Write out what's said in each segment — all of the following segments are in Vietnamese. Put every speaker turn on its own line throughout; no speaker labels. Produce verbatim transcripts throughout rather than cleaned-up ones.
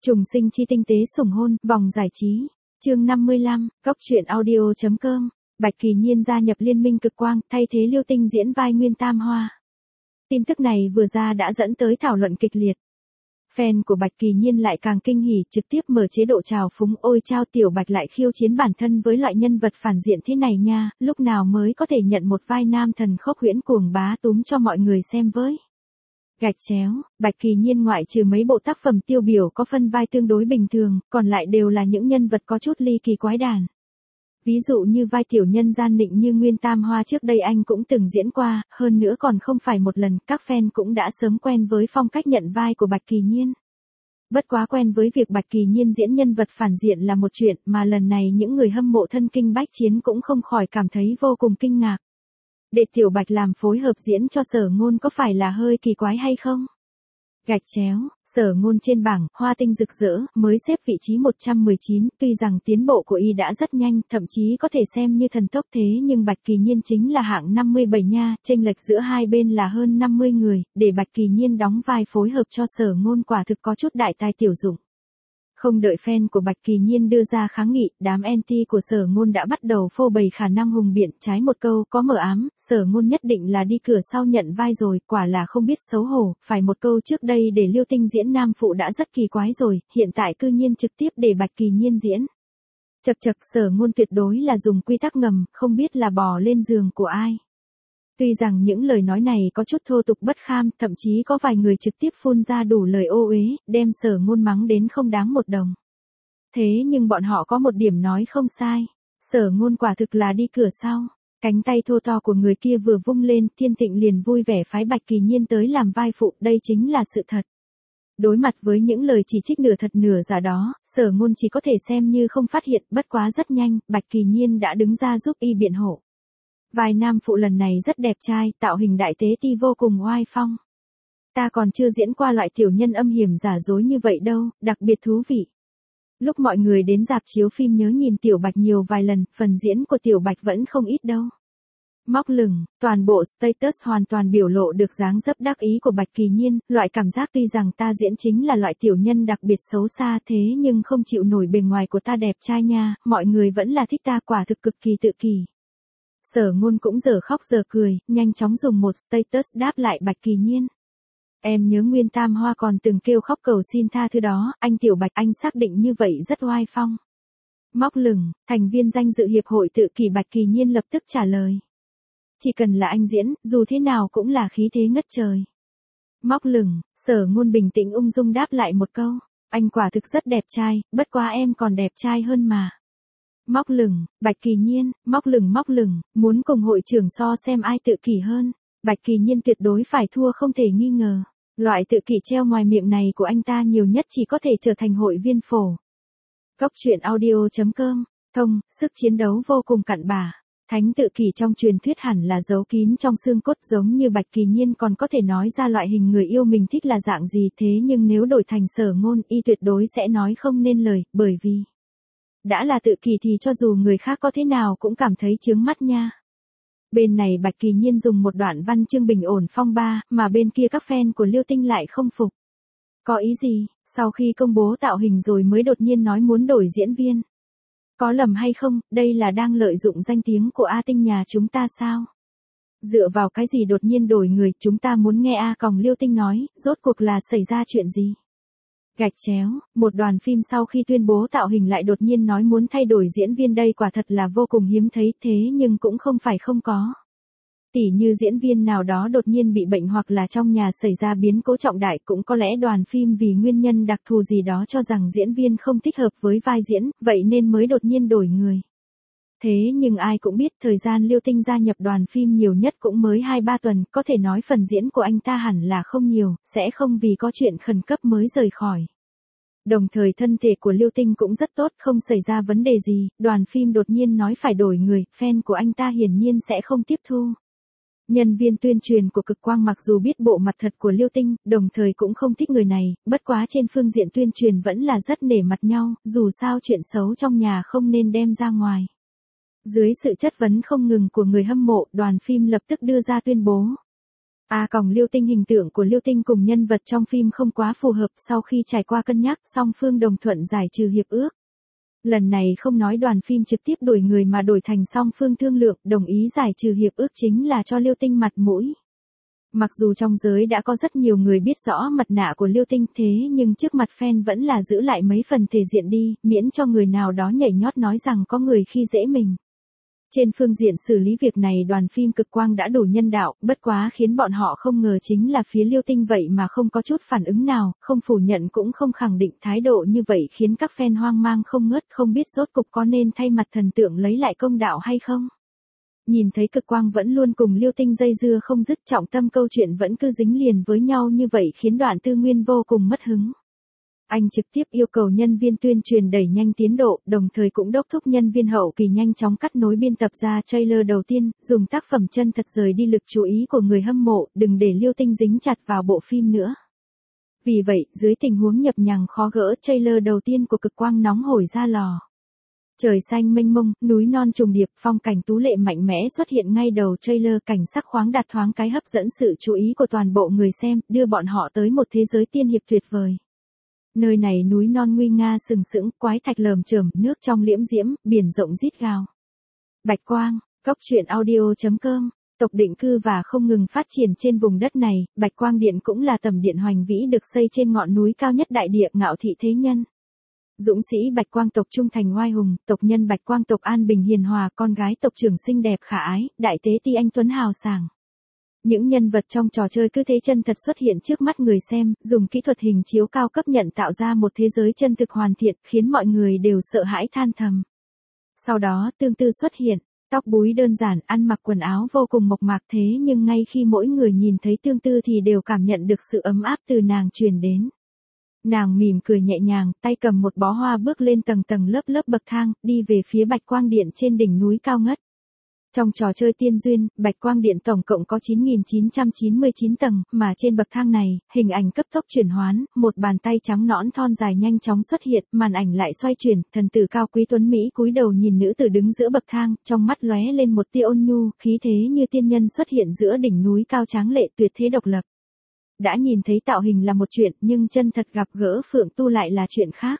Trùng sinh chi tinh tế sủng hôn, vòng giải trí. Chương năm mươi lăm, Cốc truyện audio.com. Bạch Kỳ Nhiên gia nhập Liên minh Cực Quang, thay thế Liêu Tinh diễn vai Nguyên Tam Hoa. Tin tức này vừa ra đã dẫn tới thảo luận kịch liệt. Fan của Bạch Kỳ Nhiên lại càng kinh hỉ, trực tiếp mở chế độ trào phúng, ôi chao tiểu Bạch lại khiêu chiến bản thân với loại nhân vật phản diện thế này nha, lúc nào mới có thể nhận một vai nam thần khốc huyễn cuồng bá túm cho mọi người xem với. Gạch chéo, Bạch Kỳ Nhiên ngoại trừ mấy bộ tác phẩm tiêu biểu có phân vai tương đối bình thường, còn lại đều là những nhân vật có chút ly kỳ quái đản. Ví dụ như vai tiểu nhân gian nịnh như Nguyên Tam Hoa trước đây anh cũng từng diễn qua, hơn nữa còn không phải một lần, các fan cũng đã sớm quen với phong cách nhận vai của Bạch Kỳ Nhiên. Bất quá quen với việc Bạch Kỳ Nhiên diễn nhân vật phản diện là một chuyện, mà lần này những người hâm mộ thân kinh bách chiến cũng không khỏi cảm thấy vô cùng kinh ngạc. Để tiểu Bạch làm phối hợp diễn cho Sở Ngôn có phải là hơi kỳ quái hay không? Gạch chéo, Sở Ngôn trên bảng, hoa tinh rực rỡ, mới xếp vị trí một trăm mười chín, tuy rằng tiến bộ của y đã rất nhanh, thậm chí có thể xem như thần tốc thế nhưng Bạch Kỳ Nhiên chính là hạng năm mươi bảy nha, chênh lệch giữa hai bên là hơn năm mươi người, để Bạch Kỳ Nhiên đóng vai phối hợp cho Sở Ngôn quả thực có chút đại tài tiểu dụng. Không đợi fan của Bạch Kỳ Nhiên đưa ra kháng nghị, đám anti của Sở Ngôn đã bắt đầu phô bày khả năng hùng biện, trái một câu có mờ ám, Sở Ngôn nhất định là đi cửa sau nhận vai rồi, quả là không biết xấu hổ, phải một câu trước đây để Liêu Tinh diễn nam phụ đã rất kỳ quái rồi, hiện tại cư nhiên trực tiếp để Bạch Kỳ Nhiên diễn. Chật chật, Sở Ngôn tuyệt đối là dùng quy tắc ngầm, không biết là bò lên giường của ai. Tuy rằng những lời nói này có chút thô tục bất kham, thậm chí có vài người trực tiếp phun ra đủ lời ô uế, đem Sở Ngôn mắng đến không đáng một đồng. Thế nhưng bọn họ có một điểm nói không sai, Sở Ngôn quả thực là đi cửa sau. Cánh tay thô to của người kia vừa vung lên, Thiên Thịnh liền vui vẻ phái Bạch Kỳ Nhiên tới làm vai phụ, đây chính là sự thật. Đối mặt với những lời chỉ trích nửa thật nửa giả đó, Sở Ngôn chỉ có thể xem như không phát hiện, bất quá rất nhanh, Bạch Kỳ Nhiên đã đứng ra giúp y biện hộ. Vai nam phụ lần này rất đẹp trai, tạo hình đại tế ti vô cùng oai phong. Ta còn chưa diễn qua loại tiểu nhân âm hiểm giả dối như vậy đâu, đặc biệt thú vị. Lúc mọi người đến rạp chiếu phim nhớ nhìn tiểu Bạch nhiều vài lần, phần diễn của tiểu Bạch vẫn không ít đâu. Móc lửng, toàn bộ status hoàn toàn biểu lộ được dáng dấp đắc ý của Bạch Kỳ Nhiên, loại cảm giác tuy rằng ta diễn chính là loại tiểu nhân đặc biệt xấu xa thế nhưng không chịu nổi bề ngoài của ta đẹp trai nha, mọi người vẫn là thích ta, quả thực cực kỳ tự kỷ. Sở Ngôn cũng giờ khóc giờ cười, nhanh chóng dùng một status đáp lại Bạch Kỳ Nhiên. Em nhớ Nguyên Tam Hoa còn từng kêu khóc cầu xin tha thứ đó, anh tiểu Bạch anh xác định như vậy rất oai phong. Móc lửng, thành viên danh dự hiệp hội tự kỷ Bạch Kỳ Nhiên lập tức trả lời. Chỉ cần là anh diễn, dù thế nào cũng là khí thế ngất trời. Móc lửng, Sở Ngôn bình tĩnh ung dung đáp lại một câu, anh quả thực rất đẹp trai, bất quá em còn đẹp trai hơn mà. Móc lửng, Bạch Kỳ Nhiên, móc lửng móc lửng, muốn cùng hội trưởng so xem ai tự kỷ hơn. Bạch Kỳ Nhiên tuyệt đối phải thua không thể nghi ngờ. Loại tự kỷ treo ngoài miệng này của anh ta nhiều nhất chỉ có thể trở thành hội viên phổ. Cốc truyện audio.com, thông, sức chiến đấu vô cùng cặn bã. Thánh tự kỷ trong truyền thuyết hẳn là giấu kín trong xương cốt, giống như Bạch Kỳ Nhiên còn có thể nói ra loại hình người yêu mình thích là dạng gì, thế nhưng nếu đổi thành Sở Ngôn, y tuyệt đối sẽ nói không nên lời, bởi vì đã là tự kỷ thì cho dù người khác có thế nào cũng cảm thấy chướng mắt nha. Bên này Bạch Kỳ Nhiên dùng một đoạn văn chương bình ổn phong ba, mà bên kia các fan của Liêu Tinh lại không phục. Có ý gì, sau khi công bố tạo hình rồi mới đột nhiên nói muốn đổi diễn viên. Có lầm hay không, đây là đang lợi dụng danh tiếng của A Tinh nhà chúng ta sao? Dựa vào cái gì đột nhiên đổi người, chúng ta muốn nghe A còng Liêu Tinh nói, rốt cuộc là xảy ra chuyện gì? Gạch chéo, một đoàn phim sau khi tuyên bố tạo hình lại đột nhiên nói muốn thay đổi diễn viên, đây quả thật là vô cùng hiếm thấy, thế nhưng cũng không phải không có. Tỉ như diễn viên nào đó đột nhiên bị bệnh hoặc là trong nhà xảy ra biến cố trọng đại, cũng có lẽ đoàn phim vì nguyên nhân đặc thù gì đó cho rằng diễn viên không thích hợp với vai diễn, vậy nên mới đột nhiên đổi người. Thế nhưng ai cũng biết thời gian Liêu Tinh gia nhập đoàn phim nhiều nhất cũng mới hai ba tuần, có thể nói phần diễn của anh ta hẳn là không nhiều, sẽ không vì có chuyện khẩn cấp mới rời khỏi. Đồng thời thân thể của Liêu Tinh cũng rất tốt, không xảy ra vấn đề gì, đoàn phim đột nhiên nói phải đổi người, fan của anh ta hiển nhiên sẽ không tiếp thu. Nhân viên tuyên truyền của Cực Quang mặc dù biết bộ mặt thật của Liêu Tinh, đồng thời cũng không thích người này, bất quá trên phương diện tuyên truyền vẫn là rất nể mặt nhau, dù sao chuyện xấu trong nhà không nên đem ra ngoài. Dưới sự chất vấn không ngừng của người hâm mộ, đoàn phim lập tức đưa ra tuyên bố. A còng Liêu Tinh hình tượng của Liêu Tinh cùng nhân vật trong phim không quá phù hợp, sau khi trải qua cân nhắc, song phương đồng thuận giải trừ hiệp ước. Lần này không nói đoàn phim trực tiếp đuổi người mà đổi thành song phương thương lượng, đồng ý giải trừ hiệp ước chính là cho Liêu Tinh mặt mũi. Mặc dù trong giới đã có rất nhiều người biết rõ mặt nạ của Liêu Tinh thế nhưng trước mặt fan vẫn là giữ lại mấy phần thể diện đi, miễn cho người nào đó nhảy nhót nói rằng có người khi dễ mình. Trên phương diện xử lý việc này đoàn phim Cực Quang đã đủ nhân đạo, bất quá khiến bọn họ không ngờ chính là phía Liêu Tinh vậy mà không có chút phản ứng nào, không phủ nhận cũng không khẳng định, thái độ như vậy khiến các fan hoang mang không ngớt, không biết rốt cục có nên thay mặt thần tượng lấy lại công đạo hay không. Nhìn thấy Cực Quang vẫn luôn cùng Liêu Tinh dây dưa không dứt, trọng tâm câu chuyện vẫn cứ dính liền với nhau như vậy khiến Đoạn Tư Nguyên vô cùng mất hứng. Anh trực tiếp yêu cầu nhân viên tuyên truyền đẩy nhanh tiến độ, đồng thời cũng đốc thúc nhân viên hậu kỳ nhanh chóng cắt nối biên tập ra trailer đầu tiên, dùng tác phẩm chân thật rời đi lực chú ý của người hâm mộ, đừng để Liêu Tinh dính chặt vào bộ phim nữa. Vì vậy, dưới tình huống nhập nhằng khó gỡ, trailer đầu tiên của Cực Quang nóng hổi ra lò. Trời xanh mênh mông, núi non trùng điệp, phong cảnh tú lệ mạnh mẽ xuất hiện ngay đầu trailer, cảnh sắc khoáng đạt thoáng cái hấp dẫn sự chú ý của toàn bộ người xem, đưa bọn họ tới một thế giới tiên hiệp tuyệt vời. Nơi này núi non nguy nga sừng sững, quái thạch lởm chởm, nước trong liễm diễm, biển rộng rít gào. Bạch Quang, Cốc truyện audio chấm com, tộc định cư và không ngừng phát triển trên vùng đất này, Bạch Quang Điện cũng là tầm điện hoành vĩ được xây trên ngọn núi cao nhất đại địa, ngạo thị thế nhân. Dũng sĩ Bạch Quang tộc trung thành oai hùng, tộc nhân Bạch Quang tộc an bình hiền hòa, con gái tộc trưởng xinh đẹp khả ái, đại tế ti anh tuấn hào sảng. Những nhân vật trong trò chơi cứ thế chân thật xuất hiện trước mắt người xem, dùng kỹ thuật hình chiếu cao cấp nhận tạo ra một thế giới chân thực hoàn thiện, khiến mọi người đều sợ hãi than thầm. Sau đó Tương Tư xuất hiện, tóc búi đơn giản, ăn mặc quần áo vô cùng mộc mạc thế nhưng ngay khi mỗi người nhìn thấy Tương Tư thì đều cảm nhận được sự ấm áp từ nàng truyền đến. Nàng mỉm cười nhẹ nhàng, tay cầm một bó hoa bước lên tầng tầng lớp lớp bậc thang, đi về phía Bạch Quang Điện trên đỉnh núi cao ngất. Trong trò chơi Tiên Duyên, Bạch Quang Điện tổng cộng có chín nghìn chín trăm chín mươi chín tầng, mà trên bậc thang này, hình ảnh cấp tốc chuyển hoán, một bàn tay trắng nõn thon dài nhanh chóng xuất hiện, màn ảnh lại xoay chuyển, thần tử cao quý tuấn Mỹ cúi đầu nhìn nữ tử đứng giữa bậc thang, trong mắt lóe lên một tia ôn nhu, khí thế như tiên nhân xuất hiện giữa đỉnh núi cao tráng lệ tuyệt thế độc lập. Đã nhìn thấy tạo hình là một chuyện, nhưng chân thật gặp gỡ Phượng Tu lại là chuyện khác.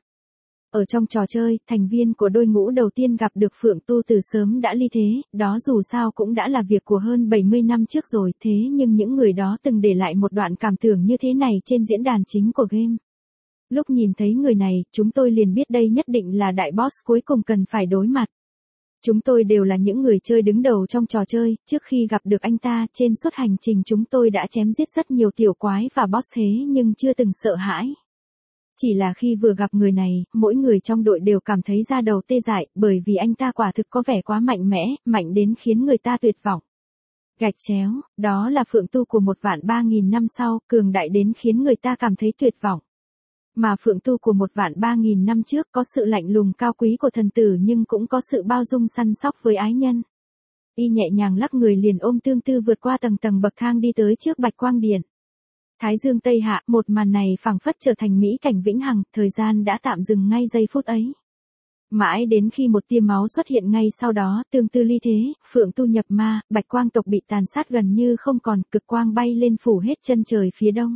Ở trong trò chơi, thành viên của đôi ngũ đầu tiên gặp được Phượng Tu từ sớm đã ly thế, đó dù sao cũng đã là việc của hơn bảy mươi năm trước rồi, thế nhưng những người đó từng để lại một đoạn cảm tưởng như thế này trên diễn đàn chính của game. Lúc nhìn thấy người này, chúng tôi liền biết đây nhất định là đại boss cuối cùng cần phải đối mặt. Chúng tôi đều là những người chơi đứng đầu trong trò chơi, trước khi gặp được anh ta, trên suốt hành trình chúng tôi đã chém giết rất nhiều tiểu quái và boss thế nhưng chưa từng sợ hãi. Chỉ là khi vừa gặp người này, mỗi người trong đội đều cảm thấy da đầu tê dại, bởi vì anh ta quả thực có vẻ quá mạnh mẽ, mạnh đến khiến người ta tuyệt vọng. Gạch chéo, đó là Phượng Tu của một vạn ba nghìn năm sau, cường đại đến khiến người ta cảm thấy tuyệt vọng. Mà Phượng Tu của một vạn ba nghìn năm trước có sự lạnh lùng cao quý của thần tử nhưng cũng có sự bao dung săn sóc với ái nhân. Y nhẹ nhàng lắc người liền ôm Tương Tư vượt qua tầng tầng bậc thang đi tới trước Bạch Quang Điện. Thái dương tây hạ, một màn này phảng phất trở thành mỹ cảnh vĩnh hằng, thời gian đã tạm dừng ngay giây phút ấy. Mãi đến khi một tia máu xuất hiện ngay sau đó, Tương Tư ly thế, Phượng Tu nhập ma, Bạch Quang tộc bị tàn sát gần như không còn, cực quang bay lên phủ hết chân trời phía đông.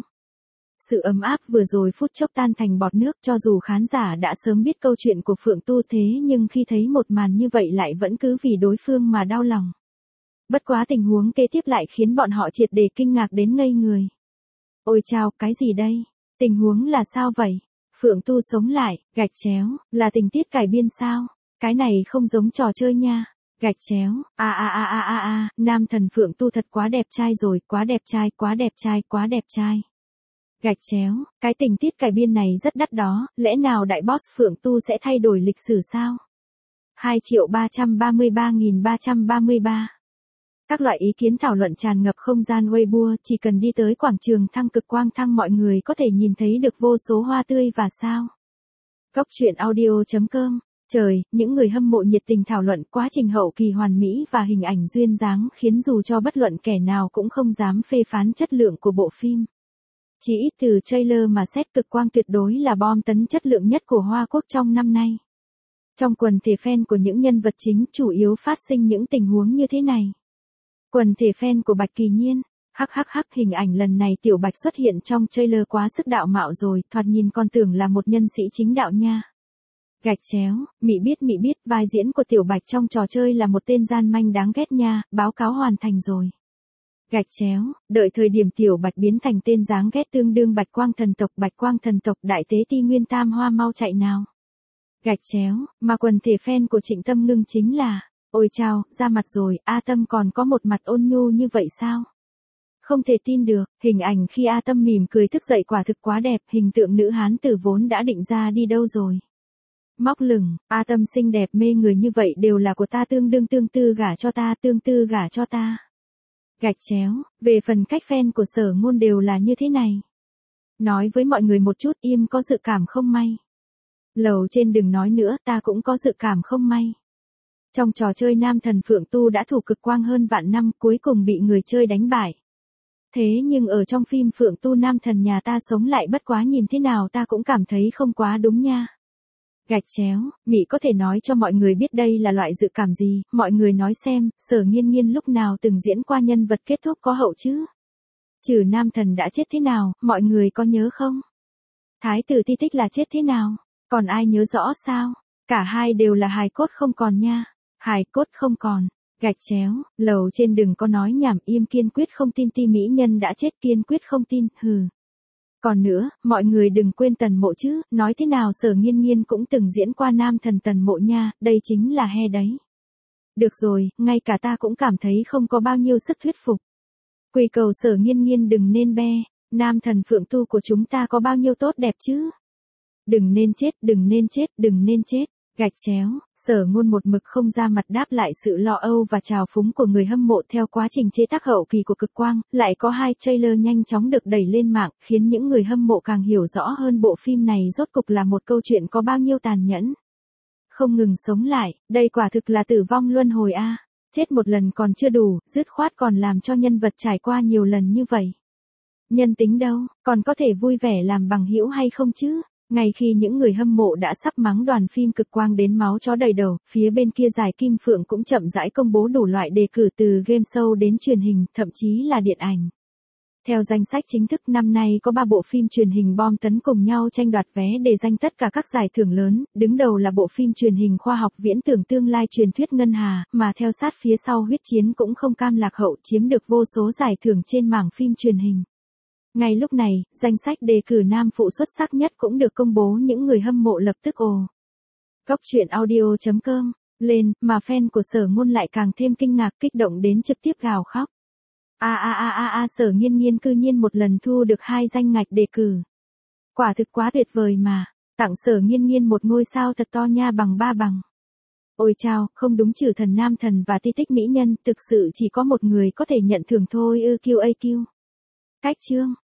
Sự ấm áp vừa rồi phút chốc tan thành bọt nước, cho dù khán giả đã sớm biết câu chuyện của Phượng Tu thế nhưng khi thấy một màn như vậy lại vẫn cứ vì đối phương mà đau lòng. Bất quá tình huống kế tiếp lại khiến bọn họ triệt để kinh ngạc đến ngây người. Ôi chao, cái gì đây? Tình huống là sao vậy? Phượng Tu sống lại, gạch chéo, là tình tiết cải biên sao? Cái này không giống trò chơi nha. Gạch chéo, a a a a a a, nam thần Phượng Tu thật quá đẹp trai rồi, quá đẹp trai, quá đẹp trai, quá đẹp trai. Gạch chéo, cái tình tiết cải biên này rất đắt đó, lẽ nào đại boss Phượng Tu sẽ thay đổi lịch sử sao? hai triệu ba trăm ba mươi ba nghìn ba trăm ba mươi ba. Các loại ý kiến thảo luận tràn ngập không gian Weibo, chỉ cần đi tới quảng trường Thăng Cực Quang Thăng mọi người có thể nhìn thấy được vô số hoa tươi và sao. Cốc truyện audio chấm com. Trời, những người hâm mộ nhiệt tình thảo luận quá trình hậu kỳ hoàn mỹ và hình ảnh duyên dáng khiến dù cho bất luận kẻ nào cũng không dám phê phán chất lượng của bộ phim. Chỉ ít từ trailer mà xét Cực Quang tuyệt đối là bom tấn chất lượng nhất của Hoa Quốc trong năm nay. Trong quần thể fan của những nhân vật chính chủ yếu phát sinh những tình huống như thế này. Quần thể fan của Bạch Kỳ Nhiên, Hắc hắc hắc, hình ảnh lần này Tiểu Bạch xuất hiện trong trailer quá sức đạo mạo rồi, thoạt nhìn con tưởng là một nhân sĩ chính đạo nha. Gạch chéo, mị biết mị biết, vai diễn của Tiểu Bạch trong trò chơi là một tên gian manh đáng ghét nha, báo cáo hoàn thành rồi. Gạch chéo, đợi thời điểm Tiểu Bạch biến thành tên dáng ghét tương đương Bạch Quang thần tộc, Bạch Quang thần tộc đại tế ti Nguyên Tam Hoa mau chạy nào. Gạch chéo, mà quần thể fan của Trịnh Tâm Ngưng chính là, ôi chao, ra mặt rồi, A Tâm còn có một mặt ôn nhu như vậy sao? Không thể tin được, hình ảnh khi A Tâm mỉm cười thức dậy quả thực quá đẹp, hình tượng nữ hán tử vốn đã định ra đi đâu rồi. Móc lửng, A Tâm xinh đẹp mê người như vậy đều là của ta, tương đương tương tư gả cho ta, tương tư gả cho ta. Gạch chéo, về phần cách fan của Sở Ngôn đều là như thế này. Nói với mọi người một chút, im có dự cảm không may. Lầu trên đừng nói nữa, ta cũng có dự cảm không may. Trong trò chơi nam thần Phượng Tu đã thủ cực quang hơn vạn năm, cuối cùng bị người chơi đánh bại. Thế nhưng ở trong phim Phượng Tu nam thần nhà ta sống lại bất quá, nhìn thế nào ta cũng cảm thấy không quá đúng nha. Gạch chéo, Mị có thể nói cho mọi người biết đây là loại dự cảm gì, mọi người nói xem, Sở Nghiên Nghiên lúc nào từng diễn qua nhân vật kết thúc có hậu chứ? Trừ nam thần đã chết thế nào, mọi người có nhớ không? Thái tử Ti Tích là chết thế nào? Còn ai nhớ rõ sao? Cả hai đều là hài cốt không còn nha. Hài cốt không còn. Gạch chéo, lầu trên đừng có nói nhảm, im kiên quyết không tin Ti mỹ nhân đã chết, kiên quyết không tin, hừ. Còn nữa, mọi người đừng quên Tần Mộ chứ, nói thế nào Sở Nghiên Nghiên cũng từng diễn qua nam thần Tần Mộ nha, đây chính là he đấy. Được rồi, ngay cả ta cũng cảm thấy không có bao nhiêu sức thuyết phục. Quỳ cầu Sở Nghiên Nghiên đừng nên be, nam thần Phượng Tu của chúng ta có bao nhiêu tốt đẹp chứ. Đừng nên chết, đừng nên chết, đừng nên chết. Gạch chéo, Sở Ngôn một mực không ra mặt đáp lại sự lo âu và trào phúng của người hâm mộ theo quá trình chế tác hậu kỳ của Cực Quang, lại có hai trailer nhanh chóng được đẩy lên mạng, khiến những người hâm mộ càng hiểu rõ hơn bộ phim này rốt cục là một câu chuyện có bao nhiêu tàn nhẫn. Không ngừng sống lại, đây quả thực là tử vong luân hồi a. Chết một lần còn chưa đủ, dứt khoát còn làm cho nhân vật trải qua nhiều lần như vậy. Nhân tính đâu, còn có thể vui vẻ làm bằng hữu hay không chứ? Ngay khi những người hâm mộ đã sắp mắng đoàn phim Cực Quang đến máu chó đầy đầu, phía bên kia Giải Kim Phượng cũng chậm rãi công bố đủ loại đề cử từ game show đến truyền hình, thậm chí là điện ảnh. Theo danh sách chính thức năm nay có ba bộ phim truyền hình bom tấn cùng nhau tranh đoạt vé để giành tất cả các giải thưởng lớn, đứng đầu là bộ phim truyền hình khoa học viễn tưởng tương lai truyền thuyết Ngân Hà, mà theo sát phía sau Huyết Chiến cũng không cam lạc hậu, chiếm được vô số giải thưởng trên mảng phim truyền hình. Ngay lúc này, danh sách đề cử nam phụ xuất sắc nhất cũng được công bố, những người hâm mộ lập tức ồ. Góc truyện audio chấm com lên, mà fan của Sở Ngôn lại càng thêm kinh ngạc, kích động đến trực tiếp gào khóc. A a a a a Sở Nghiên Nghiên cư nhiên một lần thu được hai danh ngạch đề cử. Quả thực quá tuyệt vời mà, tặng Sở Nghiên Nghiên một ngôi sao thật to nha, bằng ba bằng. Ôi chao, không đúng, trừ thần nam thần và Ti Tích mỹ nhân, thực sự chỉ có một người có thể nhận thưởng thôi ư, Q A Q. Cách chương